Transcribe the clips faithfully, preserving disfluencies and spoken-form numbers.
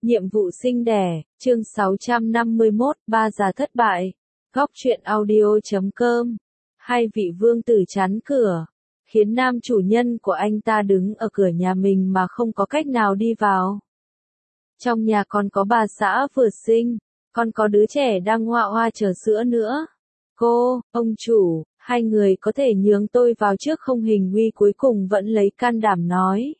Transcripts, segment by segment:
Nhiệm vụ sinh đẻ, chương sáu trăm năm mươi mốt, ba già thất bại. Góc truyện audio chấm com. Hai vị vương tử chắn cửa, khiến nam chủ nhân của anh ta đứng ở cửa nhà mình mà không có cách nào đi vào. Trong nhà còn có bà xã vừa sinh, còn có đứa trẻ đang ngoạ hoa chờ sữa nữa. Cô, ông chủ, hai người có thể nhường tôi vào trước không? Hình Huy cuối cùng vẫn lấy can đảm nói.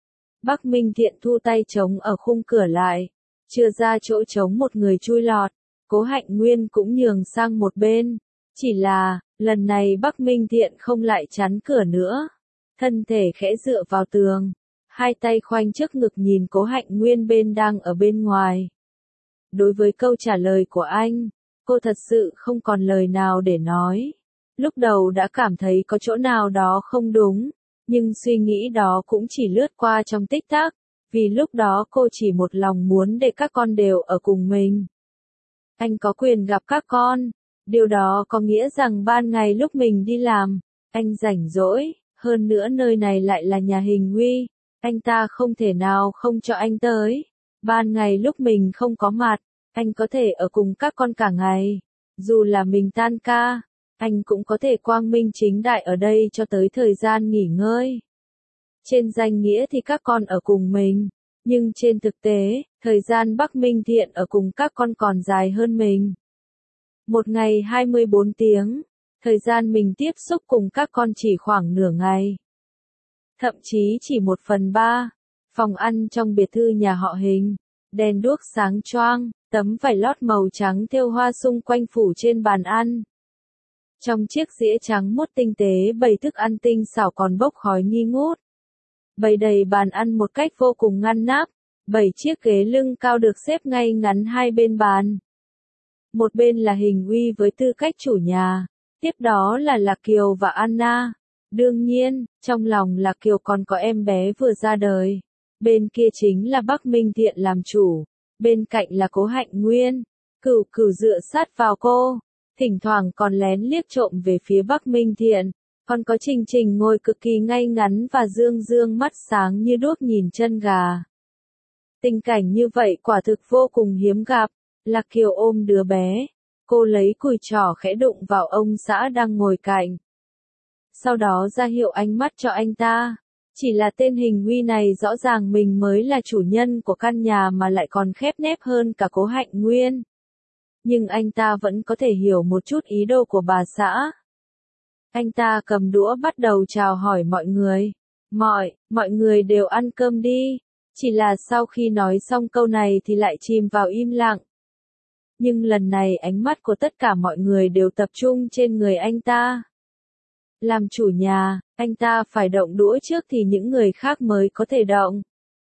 Bắc Minh Thiện thu tay trống ở khung cửa lại, chưa ra chỗ trống một người chui lọt, Cố Hạnh Nguyên cũng nhường sang một bên. Chỉ là, lần này Bắc Minh Thiện không lại chắn cửa nữa, thân thể khẽ dựa vào tường, hai tay khoanh trước ngực nhìn Cố Hạnh Nguyên bên đang ở bên ngoài. Đối với câu trả lời của anh, cô thật sự không còn lời nào để nói. Lúc đầu đã cảm thấy có chỗ nào đó không đúng, nhưng suy nghĩ đó cũng chỉ lướt qua trong tích tắc, vì lúc đó cô chỉ một lòng muốn để các con đều ở cùng mình. Anh có quyền gặp các con, điều đó có nghĩa rằng ban ngày lúc mình đi làm, anh rảnh rỗi, hơn nữa nơi này lại là nhà Hình Huy, anh ta không thể nào không cho anh tới. Ban ngày lúc mình không có mặt, anh có thể ở cùng các con cả ngày, dù là mình tan ca, anh cũng có thể quang minh chính đại ở đây cho tới thời gian nghỉ ngơi. Trên danh nghĩa thì các con ở cùng mình, nhưng trên thực tế, thời gian Bắc Minh Thiện ở cùng các con còn dài hơn mình. Một ngày hai mươi bốn tiếng, thời gian mình tiếp xúc cùng các con chỉ khoảng nửa ngày. Thậm chí chỉ một phần ba. Phòng ăn trong biệt thự nhà họ Hình, đèn đuốc sáng choang, tấm vải lót màu trắng thêu hoa xung quanh phủ trên bàn ăn. Trong chiếc dĩa trắng muốt tinh tế bày thức ăn tinh xảo còn bốc khói nghi ngút. Bày đầy bàn ăn một cách vô cùng ngăn nắp, bảy chiếc ghế lưng cao được xếp ngay ngắn hai bên bàn. Một bên là Hình Huy với tư cách chủ nhà, tiếp đó là Lạc Kiều và Anna. Đương nhiên, trong lòng Lạc Kiều còn có em bé vừa ra đời. Bên kia chính là Bắc Minh Thiện làm chủ, bên cạnh là Cố Hạnh Nguyên. Cửu Cửu dựa sát vào cô, thỉnh thoảng còn lén liếc trộm về phía Bắc Minh Thiện. Còn có Trình Trình ngồi cực kỳ ngay ngắn và dương dương mắt sáng như đuốc nhìn chân gà. Tình cảnh như vậy quả thực vô cùng hiếm gặp. Lạc Kiều ôm đứa bé, cô lấy cùi trỏ khẽ đụng vào ông xã đang ngồi cạnh. Sau đó ra hiệu ánh mắt cho anh ta. Chỉ là tên Hình Huy này rõ ràng mình mới là chủ nhân của căn nhà mà lại còn khép nép hơn cả Cố Hạnh Nguyên. Nhưng anh ta vẫn có thể hiểu một chút ý đồ của bà xã. Anh ta cầm đũa bắt đầu chào hỏi mọi người. Mọi, mọi người đều ăn cơm đi. Chỉ là sau khi nói xong câu này thì lại chìm vào im lặng. Nhưng lần này ánh mắt của tất cả mọi người đều tập trung trên người anh ta. Làm chủ nhà, anh ta phải động đũa trước thì những người khác mới có thể động.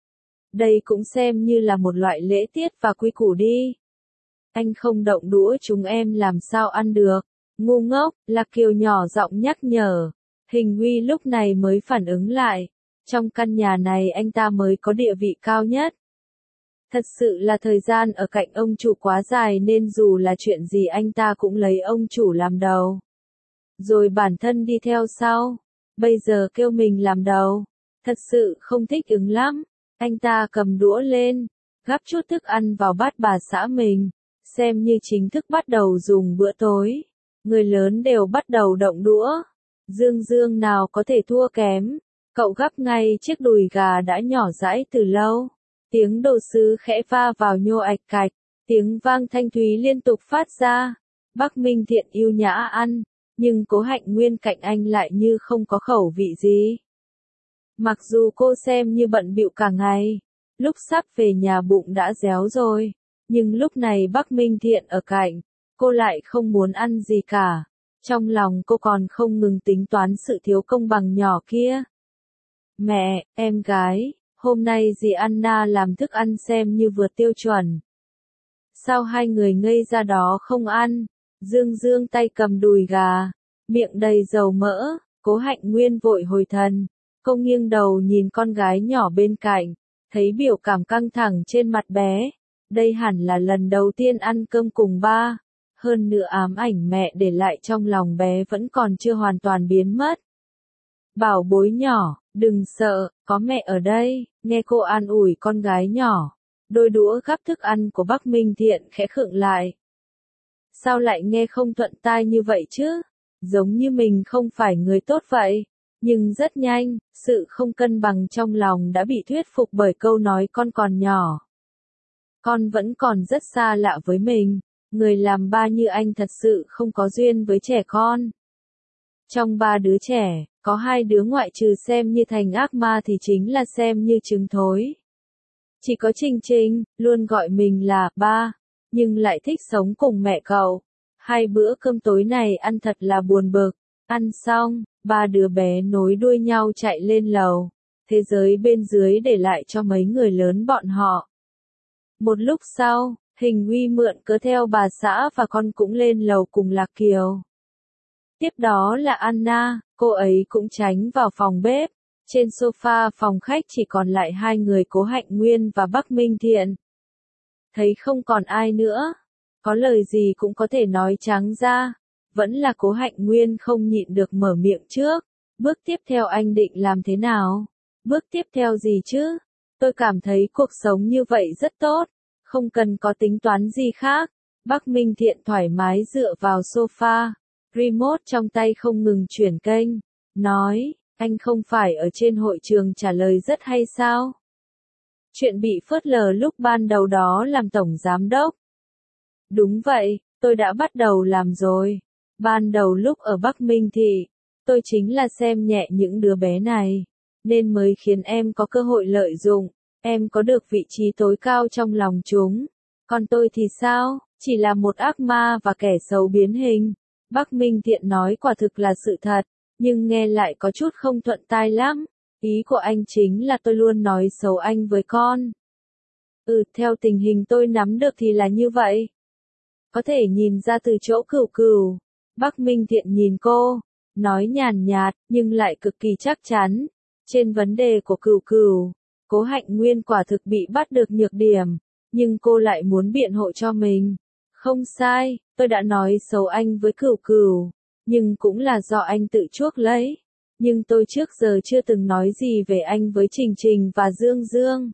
Đây cũng xem như là một loại lễ tiết và quy củ đi. Anh không động đũa chúng em làm sao ăn được. Ngu ngốc, Lạc Kiều nhỏ giọng nhắc nhở. Hình Huy lúc này mới phản ứng lại. Trong căn nhà này anh ta mới có địa vị cao nhất. Thật sự là thời gian ở cạnh ông chủ quá dài nên dù là chuyện gì anh ta cũng lấy ông chủ làm đầu. Rồi bản thân đi theo sau. Bây giờ kêu mình làm đầu. Thật sự không thích ứng lắm. Anh ta cầm đũa lên, gắp chút thức ăn vào bát bà xã mình. Xem như chính thức bắt đầu dùng bữa tối. Người lớn đều bắt đầu động đũa. Dương Dương nào có thể thua kém. Cậu gắp ngay chiếc đùi gà đã nhỏ dãi từ lâu. Tiếng đồ sứ khẽ va vào nhô ạch cạch. Tiếng vang thanh thúy liên tục phát ra. Bắc Minh Thiện yêu nhã ăn. Nhưng Cố Hạnh Nguyên cạnh anh lại như không có khẩu vị gì. Mặc dù cô xem như bận bịu cả ngày. Lúc sắp về nhà bụng đã réo rồi. Nhưng lúc này Bắc Minh Thiện ở cạnh. Cô lại không muốn ăn gì cả. Trong lòng cô còn không ngừng tính toán sự thiếu công bằng nhỏ kia. Mẹ, em gái, hôm nay dì Anna làm thức ăn xem như vượt tiêu chuẩn. Sao hai người ngây ra đó không ăn? Dương dương tay cầm đùi gà, miệng đầy dầu mỡ. Cố Hạnh Nguyên vội hồi thần. Cô nghiêng đầu nhìn con gái nhỏ bên cạnh, thấy biểu cảm căng thẳng trên mặt bé. Đây hẳn là lần đầu tiên ăn cơm cùng ba. Hơn nữa ám ảnh mẹ để lại trong lòng bé vẫn còn chưa hoàn toàn biến mất. Bảo bối nhỏ, đừng sợ, có mẹ ở đây. Nghe cô an ủi con gái nhỏ, Đôi đũa gắp thức ăn của Bắc Minh Thiện khẽ khựng lại. Sao lại nghe không thuận tai như vậy chứ? Giống như mình không phải người tốt vậy. Nhưng rất nhanh, sự không cân bằng trong lòng đã bị thuyết phục bởi câu nói con còn nhỏ. Con vẫn còn rất xa lạ với mình. Người làm ba như anh thật sự không có duyên với trẻ con. Trong ba đứa trẻ, có hai đứa ngoại trừ xem như thành ác ma thì chính là xem như trứng thối. Chỉ có Trình Trình, luôn gọi mình là ba, nhưng lại thích sống cùng mẹ cậu. Hai bữa cơm tối này ăn thật là buồn bực. Ăn xong, ba đứa bé nối đuôi nhau chạy lên lầu. Thế giới bên dưới để lại cho mấy người lớn bọn họ. Một lúc sau, Hình Uy mượn cớ theo bà xã và con cũng lên lầu cùng Lạc Kiều. Tiếp đó là Anna, cô ấy cũng tránh vào phòng bếp. Trên sofa phòng khách chỉ còn lại hai người Cố Hạnh Nguyên và Bắc Minh Thiện. Thấy không còn ai nữa, có lời gì cũng có thể nói trắng ra. Vẫn là Cố Hạnh Nguyên không nhịn được mở miệng trước. Bước tiếp theo anh định làm thế nào? Bước tiếp theo gì chứ? Tôi cảm thấy cuộc sống như vậy rất tốt, không cần có tính toán gì khác. Bắc Minh Thiện thoải mái dựa vào sofa, remote trong tay không ngừng chuyển kênh, nói, anh không phải ở trên hội trường trả lời rất hay sao? Chuyện bị phớt lờ lúc ban đầu đó làm tổng giám đốc. Đúng vậy, tôi đã bắt đầu làm rồi. Ban đầu lúc ở Bắc Minh Thị, tôi chính là xem nhẹ những đứa bé này, nên mới khiến em có cơ hội lợi dụng. Em có được vị trí tối cao trong lòng chúng. Còn tôi thì sao? Chỉ là một ác ma và kẻ xấu biến hình. Bắc Minh Thiện nói quả thực là sự thật, nhưng nghe lại có chút không thuận tai lắm. Ý của anh chính là tôi luôn nói xấu anh với con. Ừ, theo tình hình tôi nắm được thì là như vậy. Có thể nhìn ra từ chỗ Cửu Cửu. Bắc Minh Thiện nhìn cô, nói nhàn nhạt, nhưng lại cực kỳ chắc chắn. Trên vấn đề của Cửu Cửu, Cố Hạnh Nguyên quả thực bị bắt được nhược điểm, nhưng cô lại muốn biện hộ cho mình. Không sai, tôi đã nói xấu anh với Cửu Cửu, nhưng cũng là do anh tự chuốc lấy. Nhưng tôi trước giờ chưa từng nói gì về anh với Trình Trình và Dương Dương.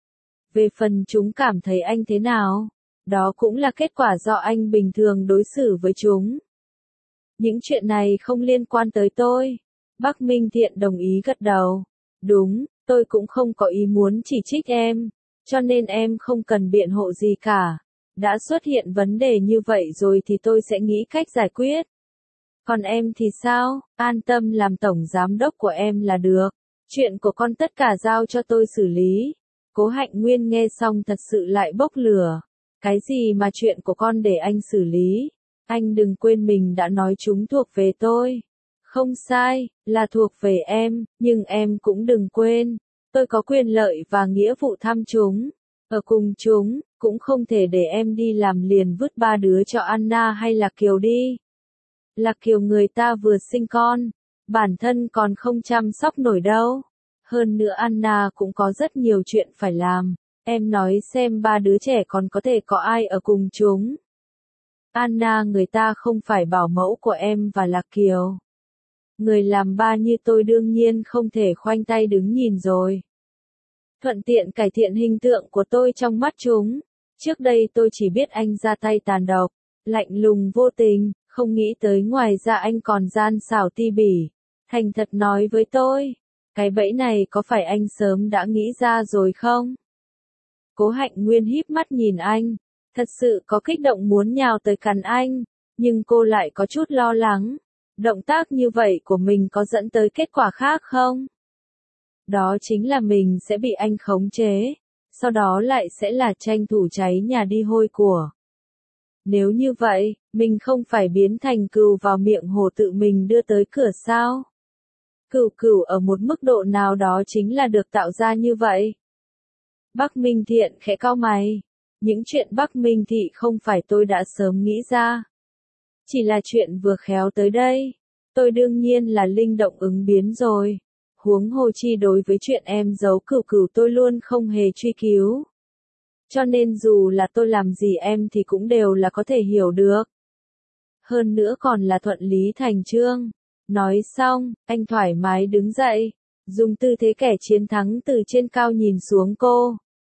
Về phần chúng cảm thấy anh thế nào, đó cũng là kết quả do anh bình thường đối xử với chúng. Những chuyện này không liên quan tới tôi. Bắc Minh Thiện đồng ý gật đầu. Đúng, tôi cũng không có ý muốn chỉ trích em, cho nên em không cần biện hộ gì cả. Đã xuất hiện vấn đề như vậy rồi thì tôi sẽ nghĩ cách giải quyết. Còn em thì sao? An tâm làm tổng giám đốc của em là được. Chuyện của con tất cả giao cho tôi xử lý. Cố Hạnh Nguyên nghe xong thật sự lại bốc lửa. Cái gì mà chuyện của con để anh xử lý? Anh đừng quên mình đã nói chúng thuộc về tôi. Không sai, là thuộc về em, nhưng em cũng đừng quên. Tôi có quyền lợi và nghĩa vụ thăm chúng. Ở cùng chúng, cũng không thể để em đi làm liền vứt ba đứa cho Anna hay Lạc Kiều đi. Lạc Kiều người ta vừa sinh con, bản thân còn không chăm sóc nổi đâu. Hơn nữa Anna cũng có rất nhiều chuyện phải làm. Em nói xem ba đứa trẻ còn có thể có ai ở cùng chúng. Anna người ta không phải bảo mẫu của em và Lạc Kiều. Người làm ba như tôi đương nhiên không thể khoanh tay đứng nhìn rồi. Thuận tiện cải thiện hình tượng của tôi trong mắt chúng. Trước đây tôi chỉ biết anh ra tay tàn độc, lạnh lùng vô tình, không nghĩ tới ngoài ra anh còn gian xảo ti bỉ. Thành thật nói với tôi, cái bẫy này có phải anh sớm đã nghĩ ra rồi không? Cố Hạnh Nguyên híp mắt nhìn anh, thật sự có kích động muốn nhào tới cắn anh, nhưng cô lại có chút lo lắng. Động tác như vậy của mình có dẫn tới kết quả khác không? Đó chính là mình sẽ bị anh khống chế, sau đó lại sẽ là tranh thủ cháy nhà đi hôi của. Nếu như vậy, mình không phải biến thành cừu vào miệng hồ tự mình đưa tới cửa sao? Cừu cừu ở một mức độ nào đó chính là được tạo ra như vậy. Bắc Minh Thiện khẽ cau mày. Những chuyện Bắc Minh Thị không phải tôi đã sớm nghĩ ra. Chỉ là chuyện vừa khéo tới đây. Tôi đương nhiên là linh động ứng biến rồi. Huống hồ chi đối với chuyện em giấu Cửu Cửu tôi luôn không hề truy cứu. Cho nên dù là tôi làm gì em thì cũng đều là có thể hiểu được. Hơn nữa còn là thuận lý thành chương. Nói xong, anh thoải mái đứng dậy, dùng tư thế kẻ chiến thắng từ trên cao nhìn xuống cô.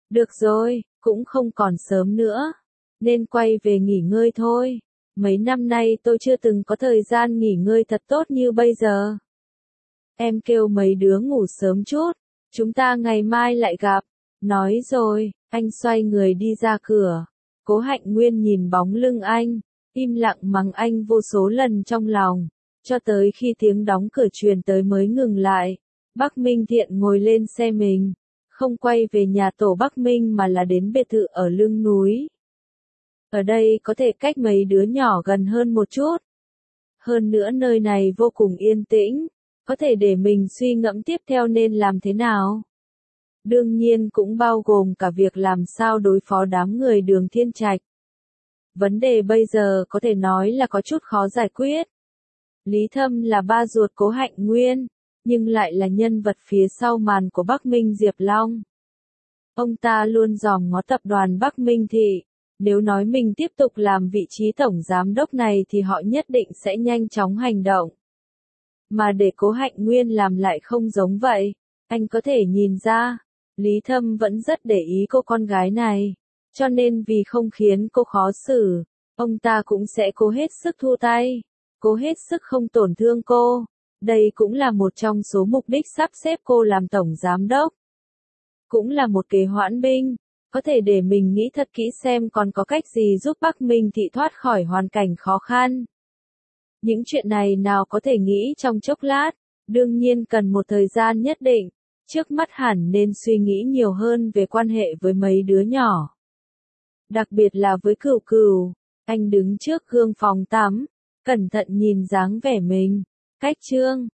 Được rồi, cũng không còn sớm nữa, nên quay về nghỉ ngơi thôi. Mấy năm nay tôi chưa từng có thời gian nghỉ ngơi thật tốt như bây giờ. Em kêu mấy đứa ngủ sớm chút, chúng ta ngày mai lại gặp. Nói rồi, anh xoay người đi ra cửa. Cố Hạnh Nguyên nhìn bóng lưng anh, im lặng mắng anh vô số lần trong lòng, cho tới khi tiếng đóng cửa truyền tới mới ngừng lại. Bắc Minh Thiện ngồi lên xe mình, không quay về nhà tổ Bắc Minh mà là đến biệt thự ở lưng núi. Ở đây có thể cách mấy đứa nhỏ gần hơn một chút. Hơn nữa nơi này vô cùng yên tĩnh, có thể để mình suy ngẫm tiếp theo nên làm thế nào. Đương nhiên cũng bao gồm cả việc làm sao đối phó đám người Đường Thiên Trạch. Vấn đề bây giờ có thể nói là có chút khó giải quyết. Lý Thâm là ba ruột Cố Hạnh Nguyên, nhưng lại là nhân vật phía sau màn của Bắc Minh Diệp Long. Ông ta luôn dòm ngó tập đoàn Bắc Minh Thị, nếu nói mình tiếp tục làm vị trí tổng giám đốc này thì họ nhất định sẽ nhanh chóng hành động. Mà để Cố Hạnh Nguyên làm lại không giống vậy, anh có thể nhìn ra, Lý Thâm vẫn rất để ý cô con gái này, cho nên vì không khiến cô khó xử, ông ta cũng sẽ cố hết sức thu tay, cố hết sức không tổn thương cô. Đây cũng là một trong số mục đích sắp xếp cô làm tổng giám đốc. Cũng là một kế hoãn binh, có thể để mình nghĩ thật kỹ xem còn có cách gì giúp Bắc Minh Thị thoát khỏi hoàn cảnh khó khăn. Những chuyện này nào có thể nghĩ trong chốc lát, đương nhiên cần một thời gian nhất định, trước mắt hẳn nên suy nghĩ nhiều hơn về quan hệ với mấy đứa nhỏ. Đặc biệt là với Cửu Cửu, anh đứng trước gương phòng tắm, cẩn thận nhìn dáng vẻ mình, cách trương,